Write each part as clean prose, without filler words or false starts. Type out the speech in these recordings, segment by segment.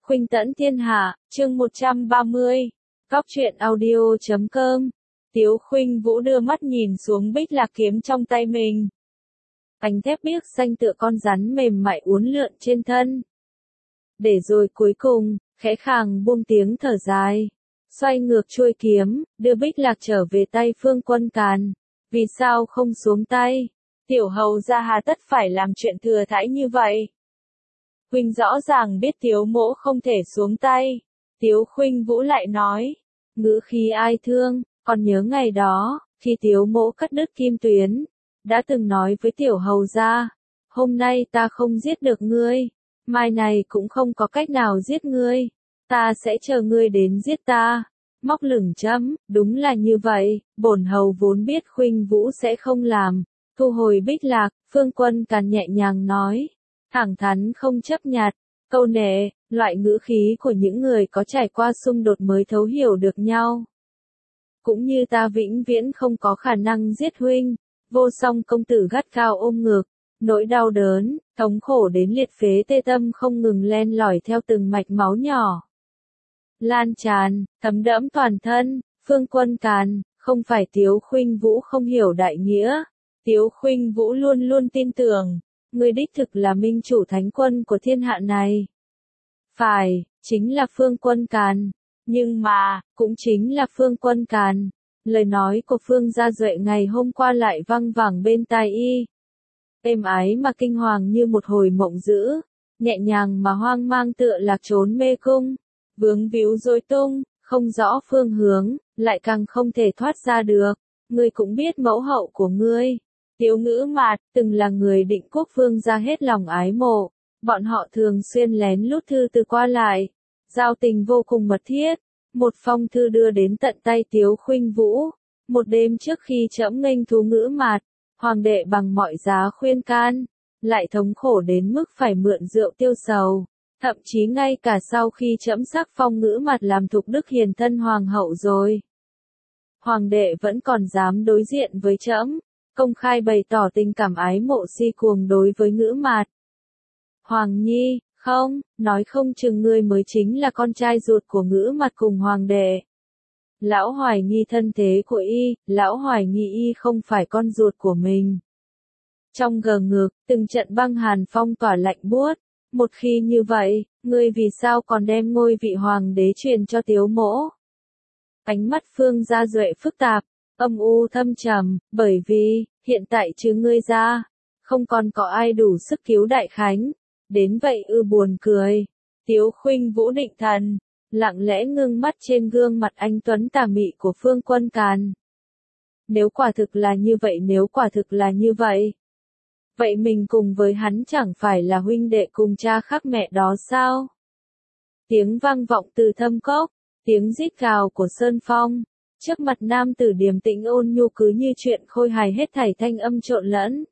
Khuynh tẫn thiên hạ, chương 130. Góc truyện audio.com. Tiếu Khuynh Vũ đưa mắt nhìn xuống bích lạc kiếm trong tay mình. Ánh thép biếc xanh tựa con rắn mềm mại uốn lượn trên thân. Để rồi cuối cùng, khẽ khàng buông tiếng thở dài. Xoay ngược chuôi kiếm, đưa bích lạc trở về tay Phương Quân Càn. Vì sao không xuống tay? Tiểu hầu gia hà tất phải làm chuyện thừa thãi như vậy? Huynh rõ ràng biết Tiếu mỗ không thể xuống tay. Tiếu Khuynh Vũ lại nói, ngữ khí ai thương, còn nhớ ngày đó, khi Tiếu mỗ cắt đứt kim tuyến, đã từng nói với tiểu hầu gia, hôm nay ta không giết được ngươi, mai này cũng không có cách nào giết ngươi, ta sẽ chờ ngươi đến giết ta. Móc lửng chấm, đúng là như vậy, bổn hầu vốn biết Khuynh Vũ sẽ không làm. Thu hồi bích lạc, Phương Quân Càn nhẹ nhàng nói, thẳng thắn không chấp nhặt, câu nệ, loại ngữ khí của những người có trải qua xung đột mới thấu hiểu được nhau. Cũng như ta vĩnh viễn không có khả năng giết huynh. Vô Song công tử gắt gao ôm ngực, nỗi đau đớn, thống khổ đến liệt phế tê tâm không ngừng len lỏi theo từng mạch máu nhỏ. Lan tràn, thấm đẫm toàn thân. Phương Quân Càn, không phải Tiếu Khuynh Vũ không hiểu đại nghĩa. Tiếu Khuynh Vũ luôn luôn tin tưởng, người đích thực là minh chủ thánh quân của thiên hạ này. Phải, chính là Phương Quân Càn. Nhưng mà, cũng chính là Phương Quân Càn. Lời nói của Phương Gia Duệ ngày hôm qua lại văng vẳng bên tai y. Êm ái mà kinh hoàng như một hồi mộng dữ, nhẹ nhàng mà hoang mang tựa lạc trốn mê cung, vướng víu rối tung, không rõ phương hướng, lại càng không thể thoát ra được. Ngươi cũng biết mẫu hậu của ngươi, Tiếu Ngữ Mạt, từng là người Định Quốc Phương gia hết lòng ái mộ, bọn họ thường xuyên lén lút thư từ qua lại, giao tình vô cùng mật thiết. Một phong thư đưa đến tận tay Tiếu Khuynh Vũ. Một đêm trước khi trẫm nghênh thú Ngữ Mạt, hoàng đệ bằng mọi giá khuyên can, lại thống khổ đến mức phải mượn rượu tiêu sầu. Thậm chí ngay cả sau khi trẫm sắc phong Ngữ Mạt làm thục đức hiền thân hoàng hậu rồi, hoàng đệ vẫn còn dám đối diện với trẫm, công khai bày tỏ tình cảm ái mộ si cuồng đối với Ngữ Mạt. Hoàng nhi, không, nói không chừng ngươi mới chính là con trai ruột của Ngữ Mạt cùng hoàng đệ. Lão hoài nghi thân thế của y, lão hoài nghi y không phải con ruột của mình. Trong gờ ngực, từng trận băng hàn phong tỏa lạnh buốt. Một khi như vậy, ngươi vì sao còn đem ngôi vị hoàng đế truyền cho Tiếu mỗ? Ánh mắt Phương Gia Duệ phức tạp, âm u thâm trầm, bởi vì, hiện tại trừ ngươi ra, không còn có ai đủ sức cứu Đại Khánh. Đến vậy buồn cười. Tiếu Khuynh Vũ định thần, lặng lẽ ngưng mắt trên gương mặt anh tuấn tà mị của Phương Quân Càn. Nếu quả thực là như vậy, nếu quả thực là như vậy, vậy mình cùng với hắn chẳng phải là huynh đệ cùng cha khác mẹ đó sao? Tiếng vang vọng từ thâm cốc, tiếng rít gào của Sơn Phong, trước mặt nam tử điềm tĩnh ôn nhu cứ như chuyện khôi hài hết thảy thanh âm trộn lẫn.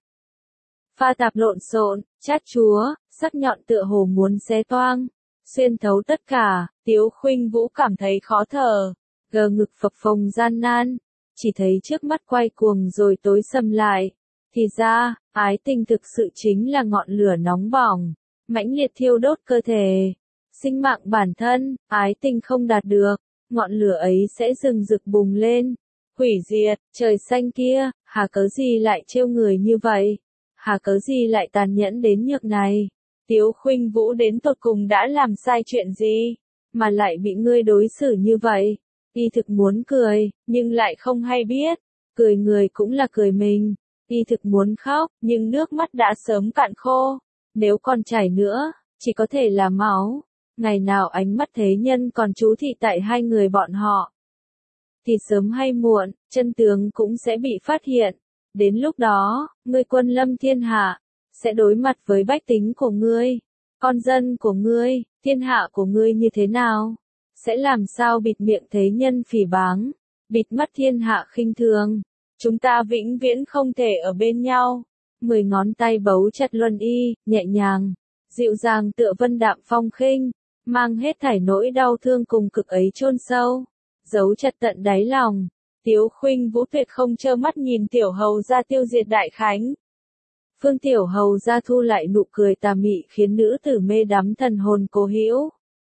Pha tạp lộn xộn, chát chúa, sắc nhọn tựa hồ muốn xé toang, xuyên thấu tất cả. Tiếu Khuynh Vũ cảm thấy khó thở, gờ ngực phập phồng gian nan, chỉ thấy trước mắt quay cuồng rồi tối sầm lại. Thì ra, ái tình thực sự chính là ngọn lửa nóng bỏng, mãnh liệt thiêu đốt cơ thể, sinh mạng bản thân. Ái tình không đạt được, ngọn lửa ấy sẽ rừng rực bùng lên, hủy diệt. Trời xanh kia, hà cớ gì lại trêu người như vậy? Hà cớ gì lại tàn nhẫn đến nhược này? Tiếu Khuynh Vũ đến tột cùng đã làm sai chuyện gì, mà lại bị ngươi đối xử như vậy? Y thực muốn cười, nhưng lại không hay biết, cười người cũng là cười mình. Y thực muốn khóc, nhưng nước mắt đã sớm cạn khô, nếu còn chảy nữa, chỉ có thể là máu. Ngày nào ánh mắt thế nhân còn chú thị tại hai người bọn họ, thì sớm hay muộn, chân tướng cũng sẽ bị phát hiện. Đến lúc đó, ngươi quân lâm thiên hạ, sẽ đối mặt với bách tính của ngươi, con dân của ngươi, thiên hạ của ngươi như thế nào? Sẽ làm sao bịt miệng thế nhân phỉ báng, bịt mắt thiên hạ khinh thường? Chúng ta vĩnh viễn không thể ở bên nhau. 10 ngón tay bấu chặt luân y, nhẹ nhàng, dịu dàng tựa vân đạm phong khinh, mang hết thảy nỗi đau thương cùng cực ấy chôn sâu, giấu chặt tận đáy lòng. Tiếu Khuynh Vũ tuyệt không trơ mắt nhìn tiểu hầu gia tiêu diệt Đại Khánh. Phương tiểu hầu gia thu lại nụ cười tà mị khiến nữ tử mê đắm thần hồn cố hữu.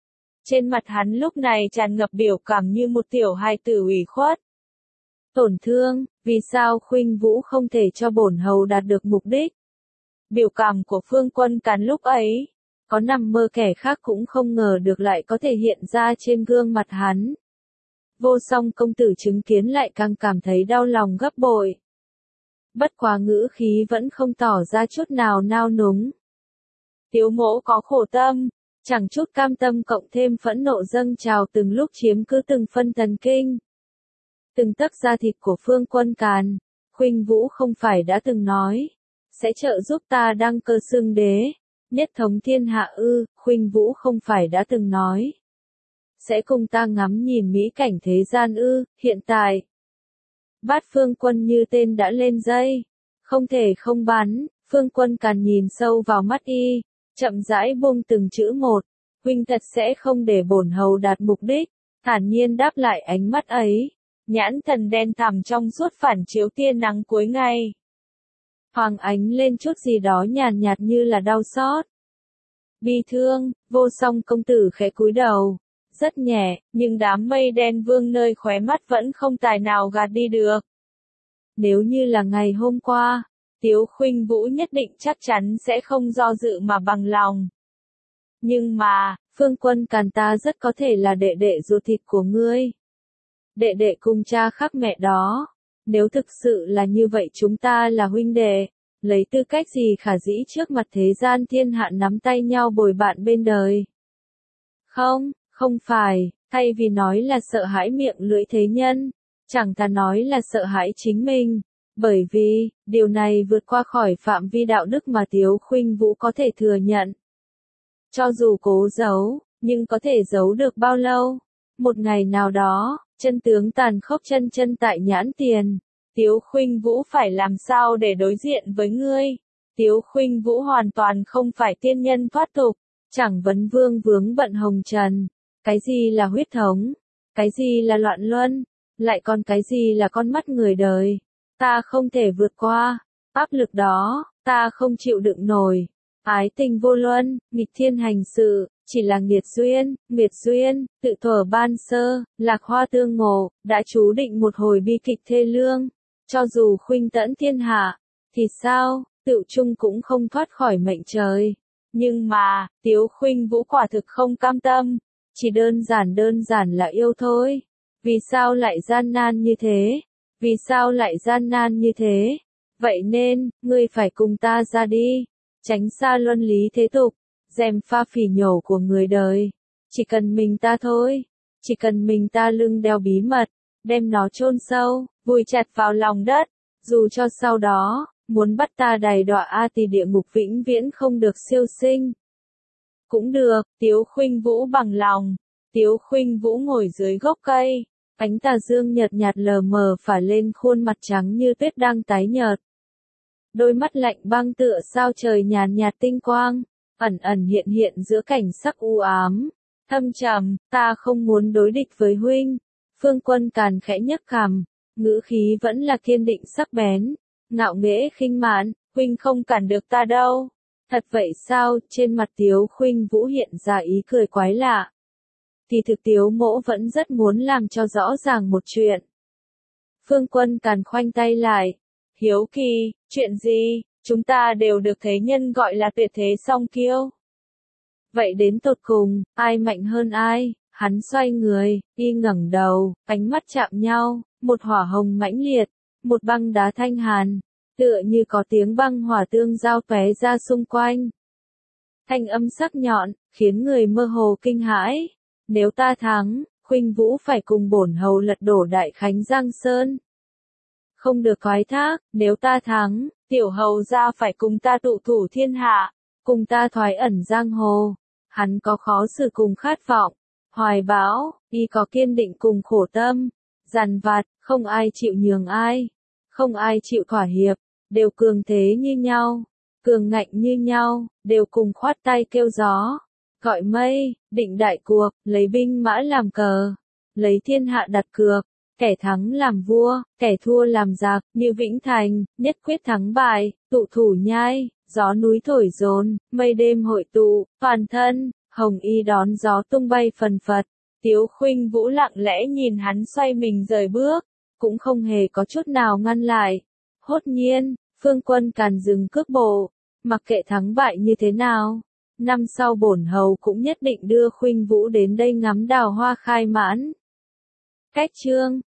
Trên mặt hắn lúc này tràn ngập biểu cảm như một tiểu hài tử ủy khuất. Tổn thương, vì sao Khuynh Vũ không thể cho bổn hầu đạt được mục đích? Biểu cảm của Phương Quân Càn lúc ấy, có nằm mơ kẻ khác cũng không ngờ được lại có thể hiện ra trên gương mặt hắn. Vô Song công tử chứng kiến lại càng cảm thấy đau lòng gấp bội. Bất quá ngữ khí vẫn không tỏ ra chút nào nao núng. Tiếu mỗ có khổ tâm, chẳng chút cam tâm cộng thêm phẫn nộ dâng trào từng lúc chiếm cứ từng phân thần kinh. Từng tấc da thịt của Phương Quân Càn, Khuynh Vũ không phải đã từng nói, sẽ trợ giúp ta đăng cơ xưng đế, nhất thống thiên hạ ư? Khuynh Vũ không phải đã từng nói, sẽ cùng ta ngắm nhìn mỹ cảnh thế gian ư? Hiện tại, Bát Phương Quân như tên đã lên dây, không thể không bắn. Phương Quân Càn nhìn sâu vào mắt y, chậm rãi buông từng chữ một, huynh thật sẽ không để bổn hầu đạt mục đích, thản nhiên đáp lại ánh mắt ấy, nhãn thần đen thẳm trong suốt phản chiếu tia nắng cuối ngày. Hoàng ánh lên chút gì đó nhàn nhạt như là đau xót. Bi thương, Vô Song công tử khẽ cúi đầu, rất nhẹ, nhưng đám mây đen vương nơi khóe mắt vẫn không tài nào gạt đi được. Nếu như là ngày hôm qua, Tiếu Khuynh Vũ nhất định chắc chắn sẽ không do dự mà bằng lòng. Nhưng mà, Phương Quân Càn ta rất có thể là đệ đệ ruột thịt của ngươi. Đệ đệ cùng cha khác mẹ đó. Nếu thực sự là như vậy chúng ta là huynh đệ, lấy tư cách gì khả dĩ trước mặt thế gian thiên hạ nắm tay nhau bồi bạn bên đời. Không, không phải, thay vì nói là sợ hãi miệng lưỡi thế nhân, chẳng thà nói là sợ hãi chính mình. Bởi vì, điều này vượt qua khỏi phạm vi đạo đức mà Tiếu Khuynh Vũ có thể thừa nhận. Cho dù cố giấu, nhưng có thể giấu được bao lâu? Một ngày nào đó, chân tướng tàn khốc chân chân tại nhãn tiền. Tiếu Khuynh Vũ phải làm sao để đối diện với ngươi? Tiếu Khuynh Vũ hoàn toàn không phải tiên nhân thoát tục, chẳng vấn vương vướng bận hồng trần. Cái gì là huyết thống? Cái gì là loạn luân? Lại còn cái gì là con mắt người đời? Ta không thể vượt qua, áp lực đó, ta không chịu đựng nổi. Ái tình vô luân, nghịch thiên hành sự, chỉ là nghiệt duyên, tự thuở ban sơ, lạc hoa tương ngộ, đã chú định một hồi bi kịch thê lương. Cho dù khuynh tẫn thiên hạ, thì sao, tự chung cũng không thoát khỏi mệnh trời. Nhưng mà, Tiếu Khuynh Vũ quả thực không cam tâm, chỉ đơn giản là yêu thôi. Vì sao lại gian nan như thế? Vì sao lại gian nan như thế? Vậy nên, ngươi phải cùng ta ra đi, tránh xa luân lý thế tục, dèm pha phỉ nhổ của người đời. Chỉ cần mình ta thôi, chỉ cần mình ta lưng đeo bí mật, đem nó chôn sâu, vùi chặt vào lòng đất, dù cho sau đó, muốn bắt ta đày đọa thì địa ngục vĩnh viễn không được siêu sinh. Cũng được, Tiếu Khuynh Vũ bằng lòng. Tiếu Khuynh Vũ ngồi dưới gốc cây, ánh tà dương nhợt nhạt lờ mờ phả lên khuôn mặt trắng như tuyết đang tái nhợt. Đôi mắt lạnh băng tựa sao trời nhàn nhạt tinh quang, ẩn ẩn hiện hiện giữa cảnh sắc u ám, thâm trầm, ta không muốn đối địch với huynh. Phương Quân Càn khẽ nhấc cằm, ngữ khí vẫn là kiên định sắc bén, ngạo nghễ khinh mạn, huynh không cản được ta đâu. Thật vậy sao? Trên mặt Tiếu Khuynh Vũ hiện ra ý cười quái lạ. Thì thực Tiếu mỗ vẫn rất muốn làm cho rõ ràng một chuyện. Phương Quân Càn khoanh tay lại. Hiếu kỳ, chuyện gì? Chúng ta đều được thế nhân gọi là tuyệt thế song kiêu. Vậy đến tột cùng, ai mạnh hơn ai? Hắn xoay người, y ngẩng đầu, ánh mắt chạm nhau, một hỏa hồng mãnh liệt, một băng đá thanh hàn, tựa như có tiếng băng hỏa tương giao tóe ra xung quanh. Thanh âm sắc nhọn, khiến người mơ hồ kinh hãi. Nếu ta thắng, Khuynh Vũ phải cùng bổn hầu lật đổ Đại Khánh Giang Sơn. Không được thoái thác, nếu ta thắng, tiểu hầu gia phải cùng ta tụ thủ thiên hạ, cùng ta thoái ẩn giang hồ. Hắn có khó xử cùng khát vọng, hoài bão, y có kiên định cùng khổ tâm, dằn vặt, không ai chịu nhường ai, không ai chịu thỏa hiệp, đều cường thế như nhau, cường ngạnh như nhau, đều cùng khoát tay kêu gió, gọi mây, định đại cuộc, lấy binh mã làm cờ, lấy thiên hạ đặt cược. Kẻ thắng làm vua, kẻ thua làm giặc, như Vĩnh Thành, nhất quyết thắng bại, tụ thủ nhai, gió núi thổi dồn, mây đêm hội tụ, toàn thân, Hồng y đón gió tung bay phần phật. Tiếu Khuynh Vũ lặng lẽ nhìn hắn xoay mình rời bước, cũng không hề có chút nào ngăn lại. Hốt nhiên, Phương Quân Càn dừng cước bộ, mặc kệ thắng bại như thế nào, năm sau bổn hầu cũng nhất định đưa Khuynh Vũ đến đây ngắm đào hoa khai mãn. Cách chương